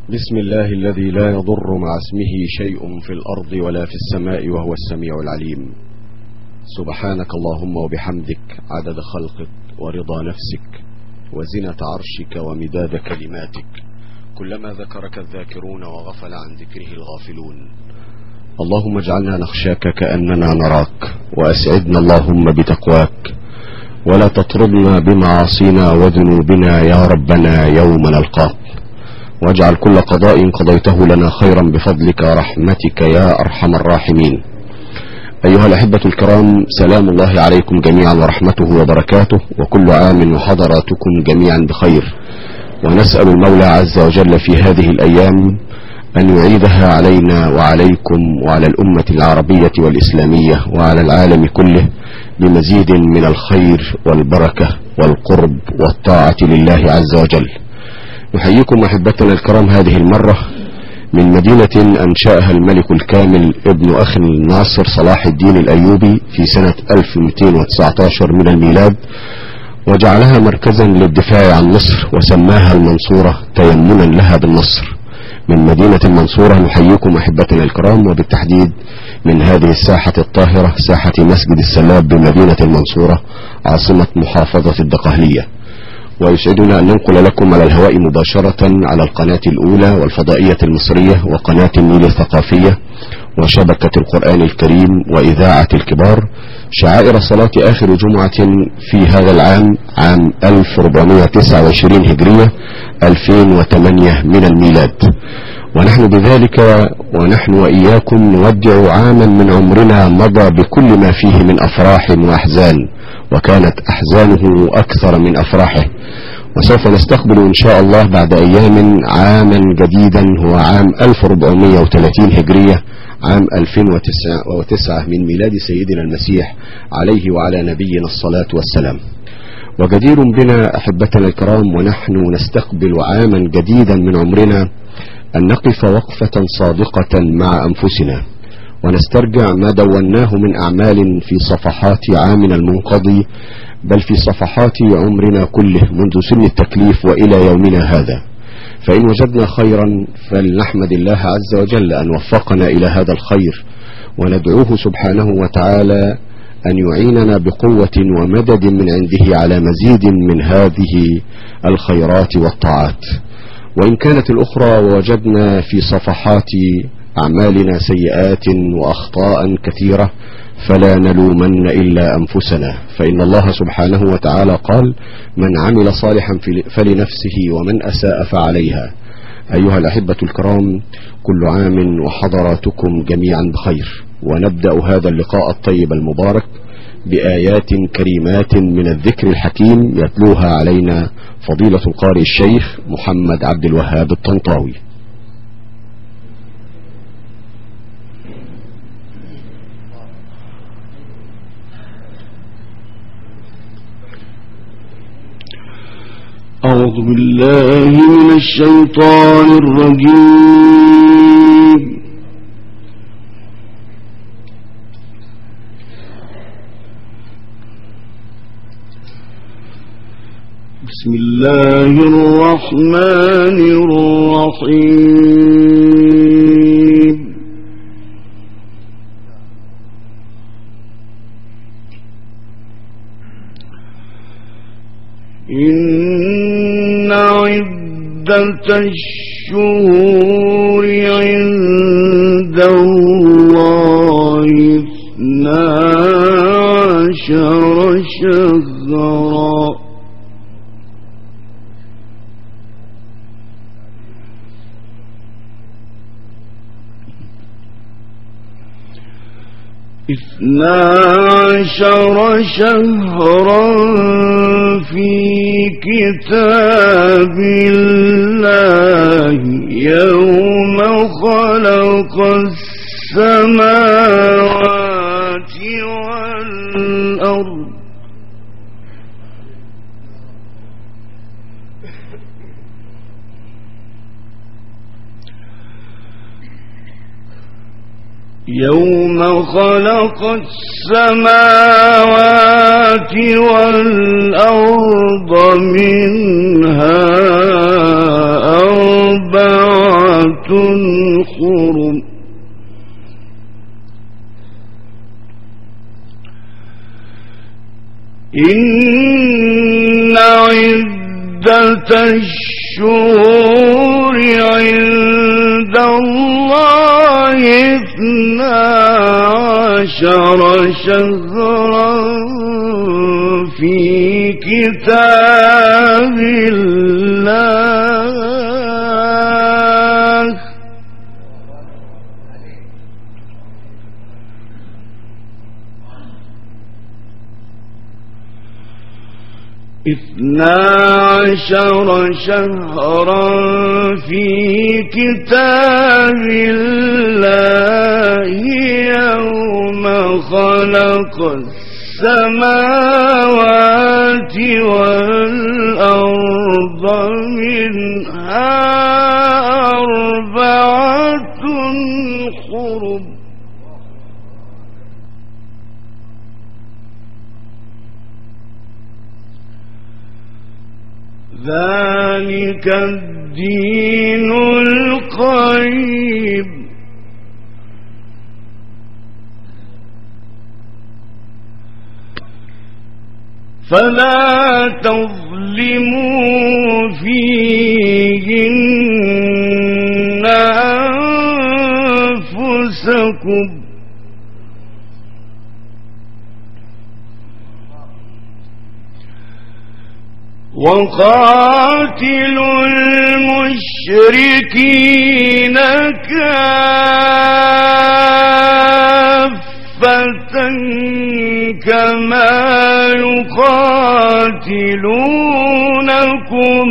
بسم الله الذي لا يضر مع اسمه شيء في الأرض ولا في السماء وهو السميع العليم. سبحانك اللهم وبحمدك عدد خلقك ورضا نفسك وزنة عرشك ومداد كلماتك، كلما ذكرك الذاكرون وغفل عن ذكره الغافلون. اللهم اجعلنا نخشاك كأننا نراك، وأسعدنا اللهم بتقواك، ولا تطردنا بمعاصينا وذنوبنا يا ربنا يوم نلقاك، واجعل كل قضاء قضيته لنا خيرا بفضلك ورحمتك يا أرحم الراحمين. أيها الأحبة الكرام، سلام الله عليكم جميعا ورحمته وبركاته، وكل عام وحضراتكم جميعا بخير. ونسأل المولى عز وجل في هذه الأيام أن يعيدها علينا وعليكم وعلى الأمة العربية والإسلامية وعلى العالم كله بمزيد من الخير والبركة والقرب والطاعة لله عز وجل. نحييكم أحبتنا الكرام هذه المرة من مدينة أنشأها الملك الكامل ابن أخي الناصر صلاح الدين الأيوبي في سنة 1219 من الميلاد، وجعلها مركزا للدفاع عن مصر وسماها المنصورة تيمنا لها بالنصر. من مدينة المنصورة نحييكم أحبتنا الكرام، وبالتحديد من هذه الساحة الطاهرة ساحة مسجد السلاب بمدينة المنصورة عاصمة محافظة الدقهلية. ويسعدنا أن ننقل لكم على الهواء مباشرة على القناة الأولى والفضائية المصرية وقناة النيل الثقافية وشبكة القرآن الكريم وإذاعة الكبار شعائر صلاة آخر جمعة في هذا العام، عام 1429 هجرية 2008 من الميلاد. ونحن بذلك ونحن وإياكم نودع عاما من عمرنا مضى بكل ما فيه من أفراح وأحزان، وكانت أحزانه أكثر من أفراحه. وسوف نستقبل إن شاء الله بعد أيام عاما جديدا هو عام 1430 هجرية، عام 2009 من ميلاد سيدنا المسيح عليه وعلى نبينا الصلاة والسلام. وجدير بنا أحبتنا الكرام ونحن نستقبل عاما جديدا من عمرنا أن نقف وقفة صادقة مع أنفسنا ونسترجع ما دوناه من أعمال في صفحات عامنا المنقضي، بل في صفحات عمرنا كله منذ سن التكليف وإلى يومنا هذا. فإن وجدنا خيرا فلنحمد الله عز وجل أن وفقنا إلى هذا الخير، وندعوه سبحانه وتعالى أن يعيننا بقوة ومدد من عنده على مزيد من هذه الخيرات والطاعات. وإن كانت الأخرى ووجدنا في صفحات أعمالنا سيئات وأخطاء كثيرة فلا نلومن إلا أنفسنا، فإن الله سبحانه وتعالى قال: من عمل صالحا فلنفسه ومن أساء فعليها. أيها الأحبة الكرام، كل عام وحضراتكم جميعا بخير. ونبدأ هذا اللقاء الطيب المبارك بآيات كريمات من الذكر الحكيم يتلوها علينا فضيلة القارئ الشيخ محمد عبد الوهاب الطنطاوي. أعوذ بالله من الشيطان الرجيم. بسم الله الرحمن الرحيم. إن عدة الشهور عند الله 12 شهرا في كتاب الله يوم خلق السماوات والأرض يوم خلق السماوات والأرض منها أربعة حرم إن عدة الشهور عند الله 12 شهرا في كتاب الله 12 شهرا في كتاب الله يوم خلق السماوات والأرض منها 4 حرم ذلك الدين القيم فلا تظلموا فيهن أنفسكم وقاتلوا المشركين كافة كما يقاتلونكم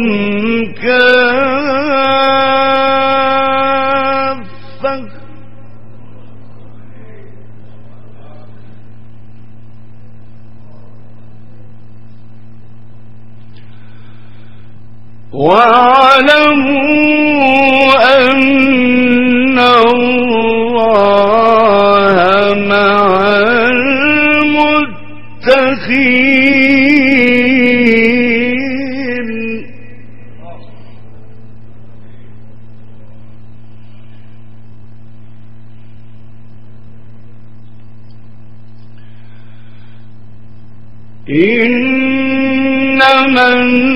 كافة واعلموا أن الله مع المتقين إنما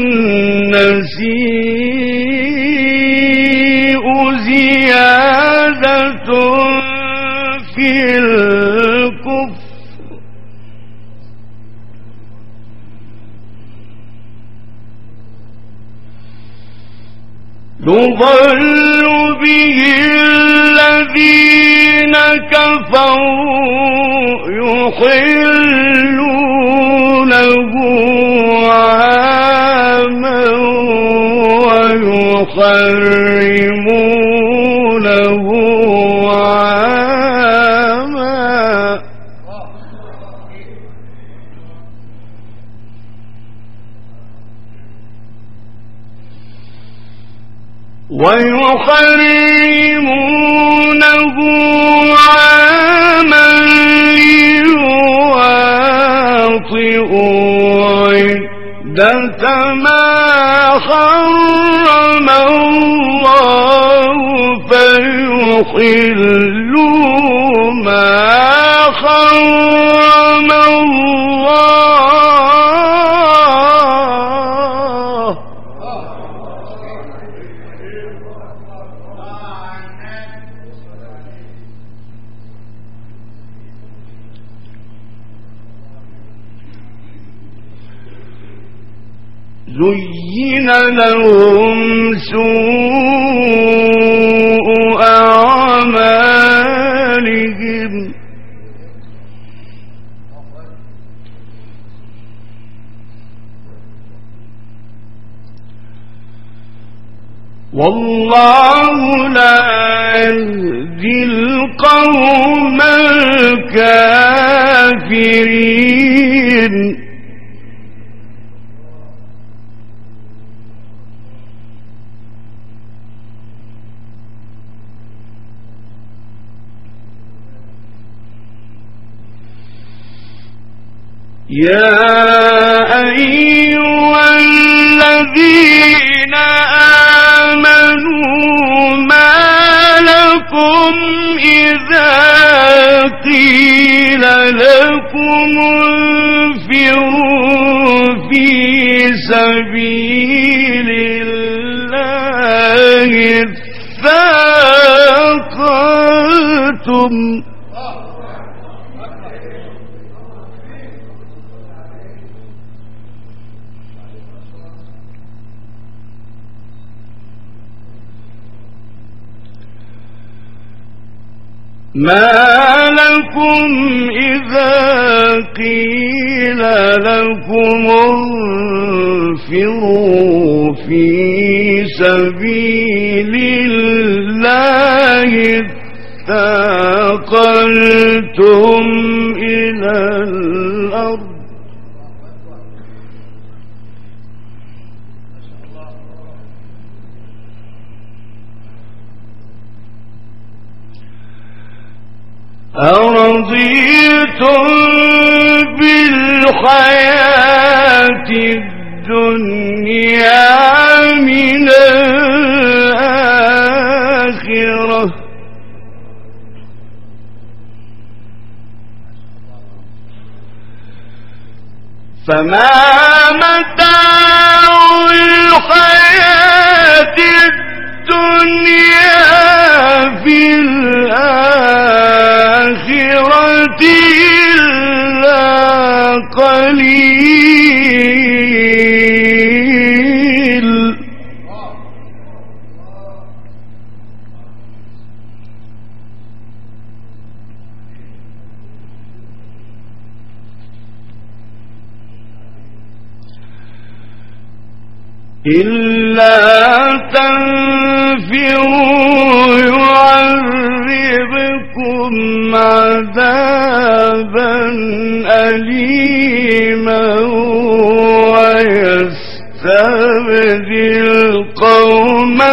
النسيء زيادة في الكفر يضل به الذين كفروا يحلونه عاما ويحرمونه عاما ليواطئوا عدة ما حرم الله فيحلوا ما حرم الله زين لهم سوء أعمالهم والله لا يهدي القوم الكافرين يا أيها الذين آمنوا ما قيل لكم انفروا في سبيل الله اثاقلتم ما لكم إذا قيل لكم انفروا في سبيل الله اثاقلتم إلى الأرض أرضيتم بالحياة الدنيا من الآخرة فما متاع الحياة الدنيا في الآخرة إلا قليل إلا تنفروا يعذبكم عذابا أليما ويستبدل قوما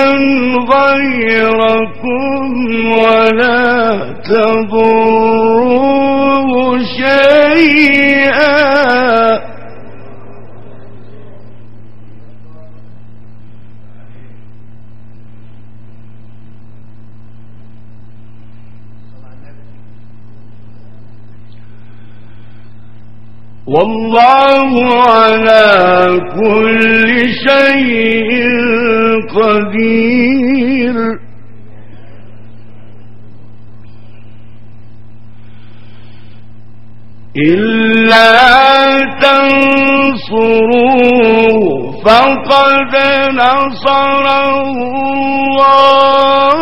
غيركم ولا تضروه شيئا والله على كل شيء قدير إلا تنصروه فقد نصره الله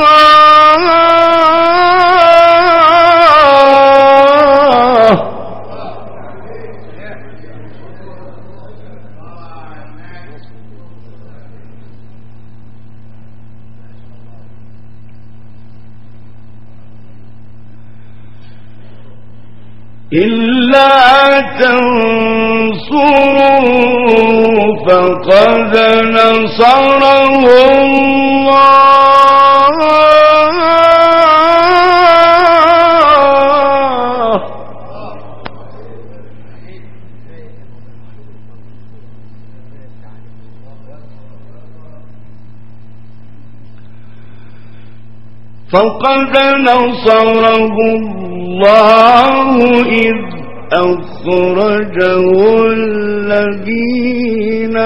إلا تنصروا فقد نصره الله فقد نصره الله إذ أخرجه الذين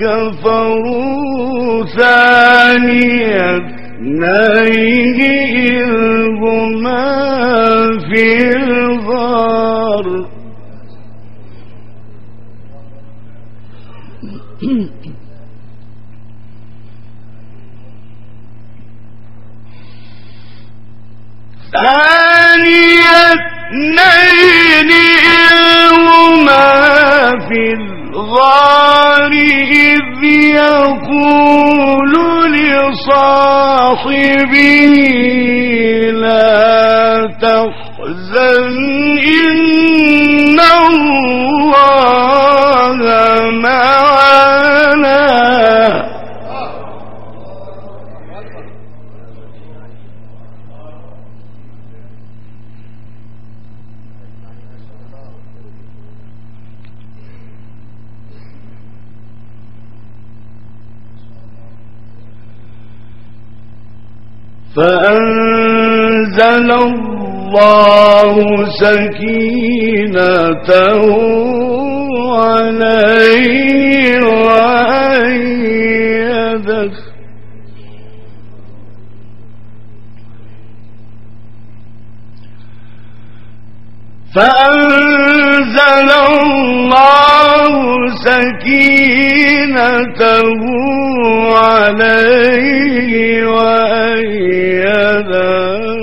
كفروا ثاني اثنين إذ هما في الغار ثاني اثنين هما في الغار إذ يقول لصاحبه لا تحزن إن الله معنا فأنزل الله سكينته عليه وأيده فأنزل الله سكينته عليه وأيده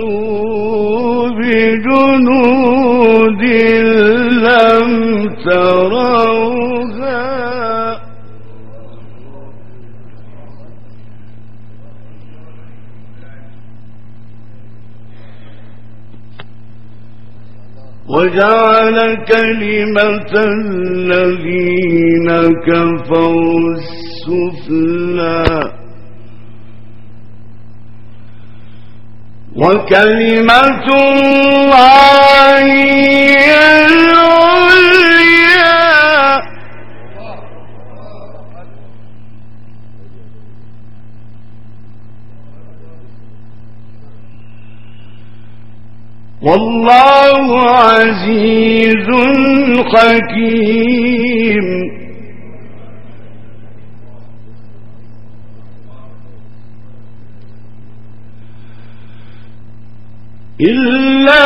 بجنود لم تروها وجعل كلمة الذين كفروا السفلى وكلمة الله هي العليا والله عزيز حكيم إلا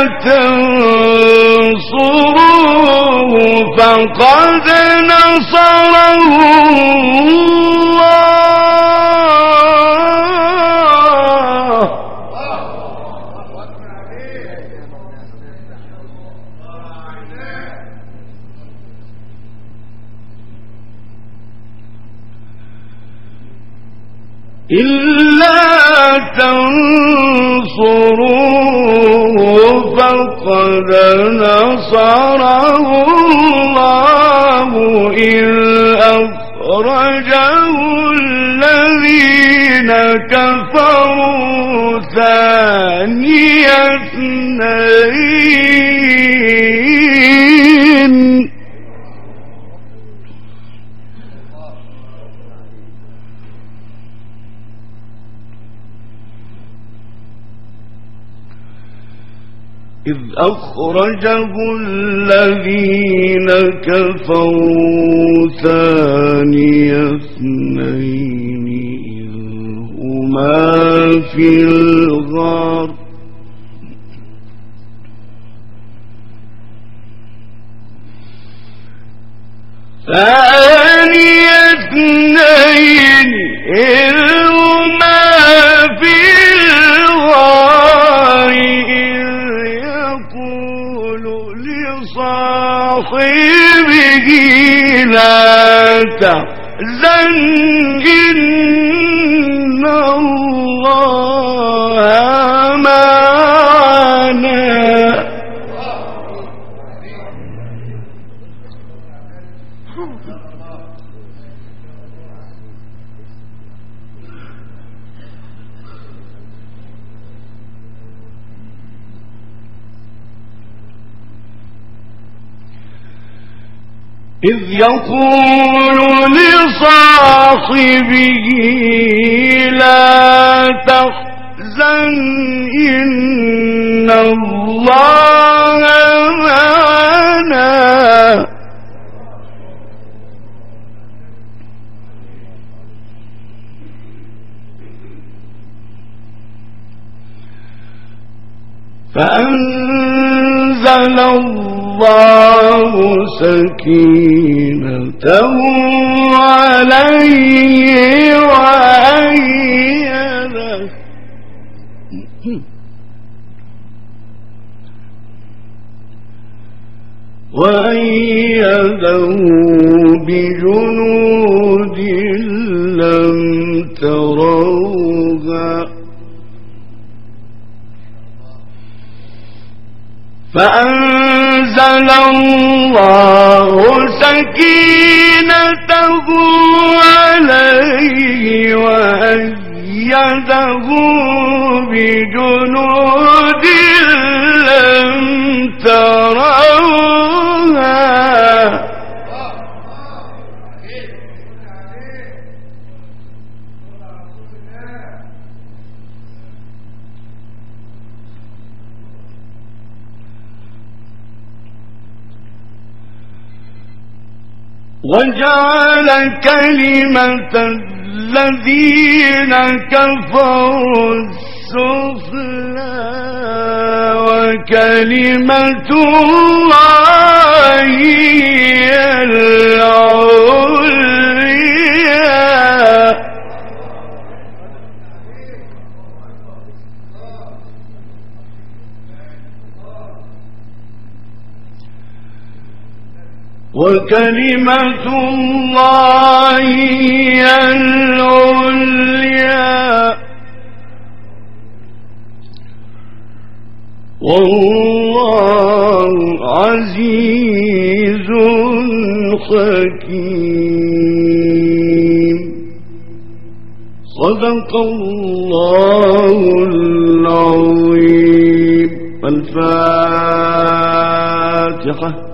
تنصروه فقد نصره الله إلا تنصروه فقد نصره الله إذ أخرجه الذين كفروا ثاني اثنين إذ أخرجه الذين كفروا ثاني اثنين إذ هما في الغار ثاني اثنين إذ هما في الغار صاحبه لا تحزن إن الله معنا إذ يقول لصاحبه لا تحزن إن الله معنا فأنزل الله سكينته عليه وأيده بجنود لم تروها فأنزل الله سكينته عليه وأيده بجنود لم تروها وجعل كلمة الذين كفروا السفلى وكلمة الله هي العليا وكلمة الله هي العليا والله عزيز حكيم. صدق الله العظيم. الفاتحة.